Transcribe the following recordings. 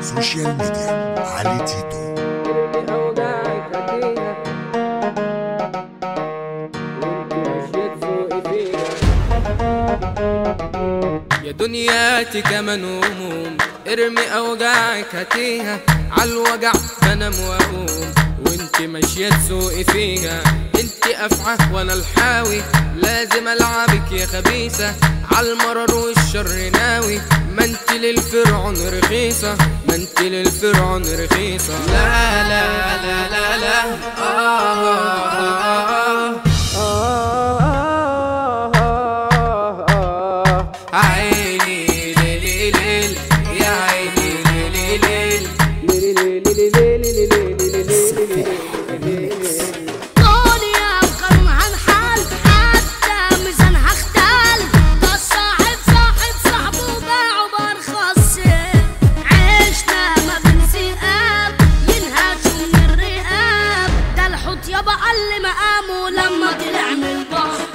سوشيال ميديا علي تيتو. يا دنياتي كمان هموم، ارمي اوجاعك هاتيها، عالوجع بنام واقوم، وانت ماشية تسوقي فيها. انت افعى وانا الحاوي، لازم العبك يا خبيثة، عالمرر والشر ناوي. ما انت للفرعون رخيصة، ما انت للفرعون رخيصة. لا لا لا لا لا عيني ليل ليل يا عيني ليل ليل. دنيا وقانونها انحل، حتى ميزانها اختل. ده الصاحب صاحبه باعه برخص. عشنا ما بين ذئاب ينهشوا من الرقاب. ده الحوت يابا قل مقامه لما طلع من البحر.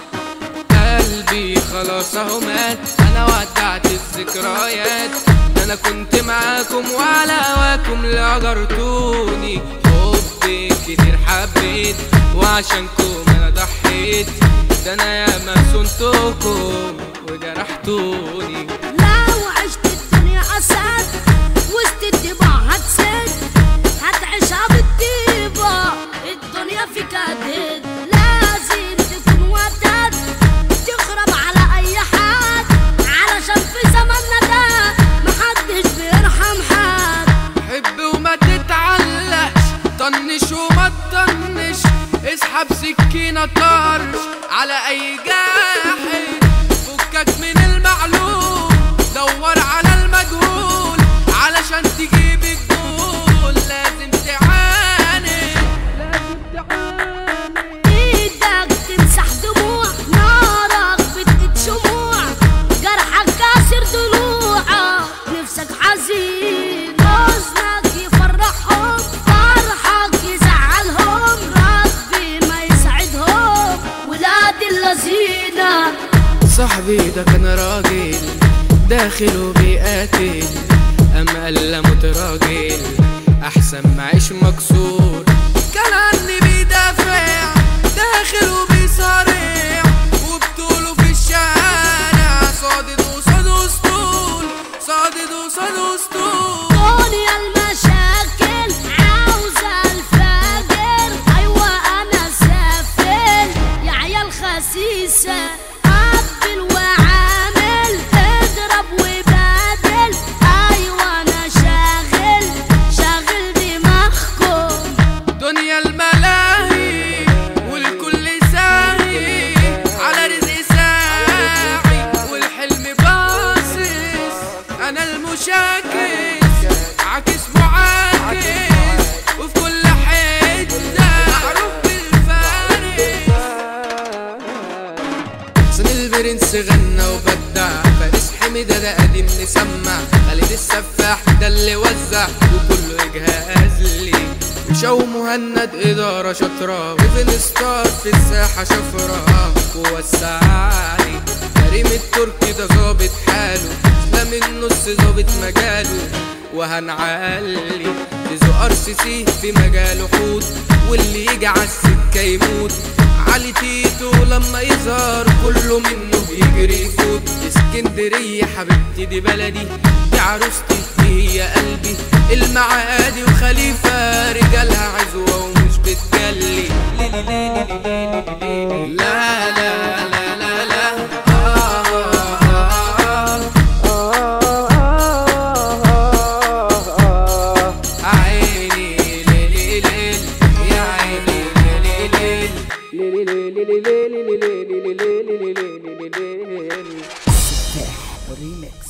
قلبي خلاص اهو مات، انا ودعت الذكريات. ده انا كنت معاكم وعلى هواكم لأجرتوني. حبي كتير حبيت وعشانكم انا ضحيت. ده انا ياما صنتكم وجرحتوني. لو عشت الدنيا اسد وسط الطباع هتسد، هتعيشها بالطيبة الدنيا فيك هتهد. لازم تكون ودد تخرب على اي حد، علشان في زماننا ده محدش بيرحم حد. حب وما تتعلقش، طنش وما تطنش، اسحب سكينة طرش على اي جاحد. فكك من المعلوم، دور على المجهول، علشان تجيب الجول لازم تعاند، لازم تعاند. ايدك تمسح دموع، نارك بتقيد شموع، جرحك كاسر ضلوعك، نفسك حزين. حزنك يفرحهم، فرحك يزعلهم، ربي ما يسعدهم ولاد اللذينة. صاحبي ده كان راجل داخل وبيقاتل، اما قال متراجل احسن ما عيش مكسور. كان عني بيدافع داخل وبيصارع، وبطوله في الشارع صادد وصاد اسطول، صادد وصاد اسطول. دنيا المشاكل عاوزة الفاجر، ايوه انا سافل يا عيال خسيسة. قبل وعامل اضرب وبادل، ايوه انا شاغل دماغكم. دنيا الملاهي والكل ساهي، على رزق ساعي والحلم باصص. انا المشاكس عاكس معاكس، وفي كل حته معروف بالفارس. حسن البرنس غنى وبدع، فارس حميدة ده قديم مسمع، خالد السفاح ده اللي وزع وكله يجهز لي. وشو مهند إدارة شاطرة، وفين ستار في الساحة شفرة ووسعلي. كريم التركي ده ظابط حاله، ده من النص ظابط مجاله وهنعلي. تزو ار سي سي في مجاله حوت، واللي يجي عالسكة يموت. علي تيتو لما يظهر كله منه بيجري يفوت. اسكندرية حبيبتي دي بلدي، دي عروستي دي هي قلبي. المعادي وخليفة رجالها عزوة ومش بتجلي. لا لا لا لا لا عيني ليل ليل يا عيني ليل ليل. ريميكس.